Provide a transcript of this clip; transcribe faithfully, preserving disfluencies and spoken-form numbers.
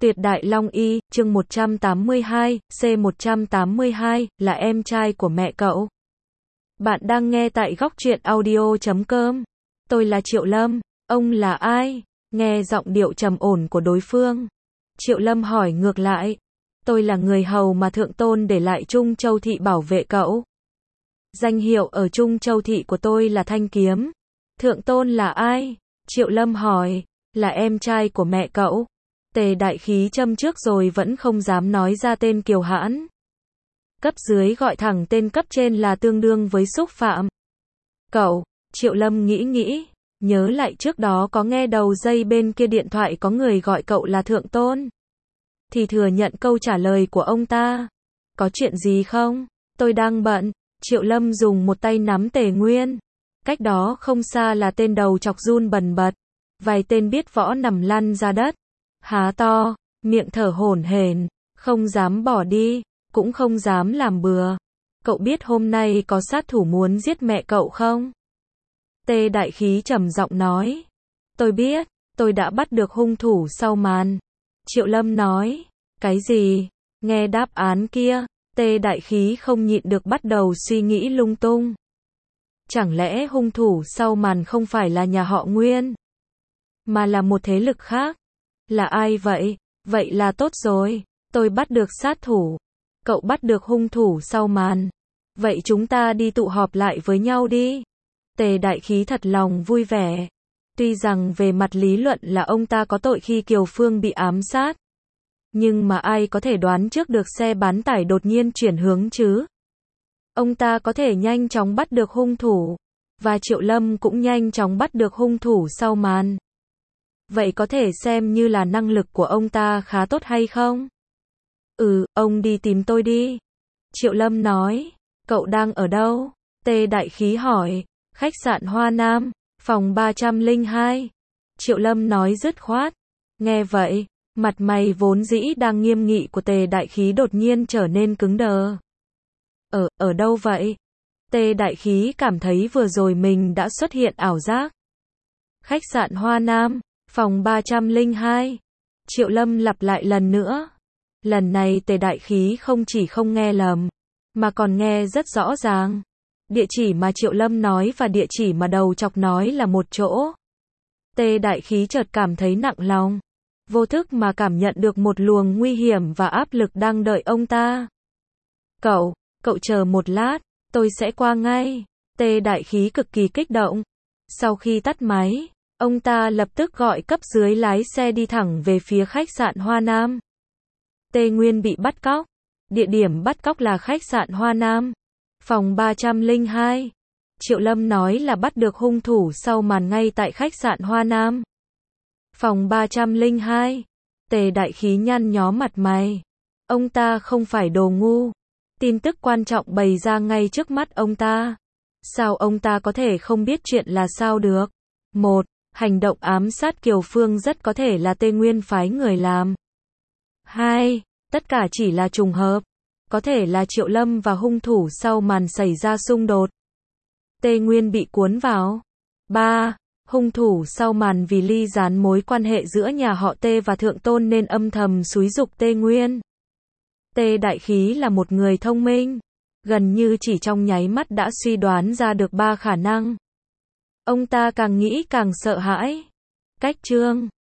Tuyệt Đại Long Y, chương một trăm tám mươi hai, C một trăm tám mươi hai, là em trai của mẹ cậu. Bạn đang nghe tại góc truyện audio chấm com. Tôi là Triệu Lâm, ông là ai? Nghe giọng điệu trầm ổn của đối phương. Triệu Lâm hỏi ngược lại. Tôi là người hầu mà Thượng Tôn để lại Trung Châu Thị bảo vệ cậu. Danh hiệu ở Trung Châu Thị của tôi là Thanh Kiếm. Thượng Tôn là ai? Triệu Lâm hỏi. Là em trai của mẹ cậu. Tề Đại Khí châm trước rồi vẫn không dám nói ra tên Kiều Hãn. Cấp dưới gọi thẳng tên cấp trên là tương đương với xúc phạm. Cậu, Triệu Lâm nghĩ nghĩ, nhớ lại trước đó có nghe đầu dây bên kia điện thoại có người gọi cậu là Thượng Tôn. Thì thừa nhận câu trả lời của ông ta. Có chuyện gì không? Tôi đang bận. Triệu Lâm dùng một tay nắm Tề Nguyên. Cách đó không xa là tên đầu chọc run bần bật. Vài tên biết võ nằm lăn ra đất. Há to, miệng thở hổn hển, không dám bỏ đi, cũng không dám làm bừa. Cậu biết hôm nay có sát thủ muốn giết mẹ cậu không? Tề Đại Khí trầm giọng nói. Tôi biết, tôi đã bắt được hung thủ sau màn. Triệu Lâm nói. Cái gì? Nghe đáp án kia, Tề Đại Khí không nhịn được bắt đầu suy nghĩ lung tung. Chẳng lẽ hung thủ sau màn không phải là nhà họ Nguyên, mà là một thế lực khác? Là ai vậy? Vậy là tốt rồi. Tôi bắt được sát thủ. Cậu bắt được hung thủ sau màn. Vậy chúng ta đi tụ họp lại với nhau đi. Tề Đại Khí thật lòng vui vẻ. Tuy rằng về mặt lý luận là ông ta có tội khi Kiều Phương bị ám sát. Nhưng mà ai có thể đoán trước được xe bán tải đột nhiên chuyển hướng chứ? Ông ta có thể nhanh chóng bắt được hung thủ. Và Triệu Lâm cũng nhanh chóng bắt được hung thủ sau màn. Vậy có thể xem như là năng lực của ông ta khá tốt hay không? Ừ, ông đi tìm tôi đi. Triệu Lâm nói. Cậu đang ở đâu? Tề Đại Khí hỏi. Khách sạn Hoa Nam, phòng ba trăm lẻ hai. Triệu Lâm nói dứt khoát. Nghe vậy, mặt mày vốn dĩ đang nghiêm nghị của Tề Đại Khí đột nhiên trở nên cứng đờ. Ở, ở đâu vậy? Tề Đại Khí cảm thấy vừa rồi mình đã xuất hiện ảo giác. Khách sạn Hoa Nam, phòng ba trăm lẻ hai. Triệu Lâm lặp lại lần nữa. Lần này Tề Đại Khí không chỉ không nghe lầm, mà còn nghe rất rõ ràng. Địa chỉ mà Triệu Lâm nói và địa chỉ mà đầu chọc nói là một chỗ. Tề Đại Khí chợt cảm thấy nặng lòng. Vô thức mà cảm nhận được một luồng nguy hiểm và áp lực đang đợi ông ta. Cậu, cậu chờ một lát, tôi sẽ qua ngay. Tề Đại Khí cực kỳ kích động. Sau khi tắt máy, ông ta lập tức gọi cấp dưới lái xe đi thẳng về phía khách sạn Hoa Nam. Tề Nguyên bị bắt cóc. Địa điểm bắt cóc là khách sạn Hoa Nam, phòng ba trăm lẻ hai. Triệu Lâm nói là bắt được hung thủ sau màn ngay tại khách sạn Hoa Nam, phòng ba trăm lẻ hai. Tề Đại Khí nhăn nhó mặt mày. Ông ta không phải đồ ngu. Tin tức quan trọng bày ra ngay trước mắt ông ta. Sao ông ta có thể không biết chuyện là sao được? Một, hành động ám sát Kiều Phương rất có thể là Tề Nguyên phái người làm. Hai, tất cả chỉ là trùng hợp. Có thể là Triệu Lâm và hung thủ sau màn xảy ra xung đột. Tề Nguyên bị cuốn vào. Ba, hung thủ sau màn vì ly gián mối quan hệ giữa nhà họ Tề và Thượng Tôn nên âm thầm xúi giục Tề Nguyên. Tề Đại Khí là một người thông minh. Gần như chỉ trong nháy mắt đã suy đoán ra được ba khả năng. Ông ta càng nghĩ càng sợ hãi. Cách chương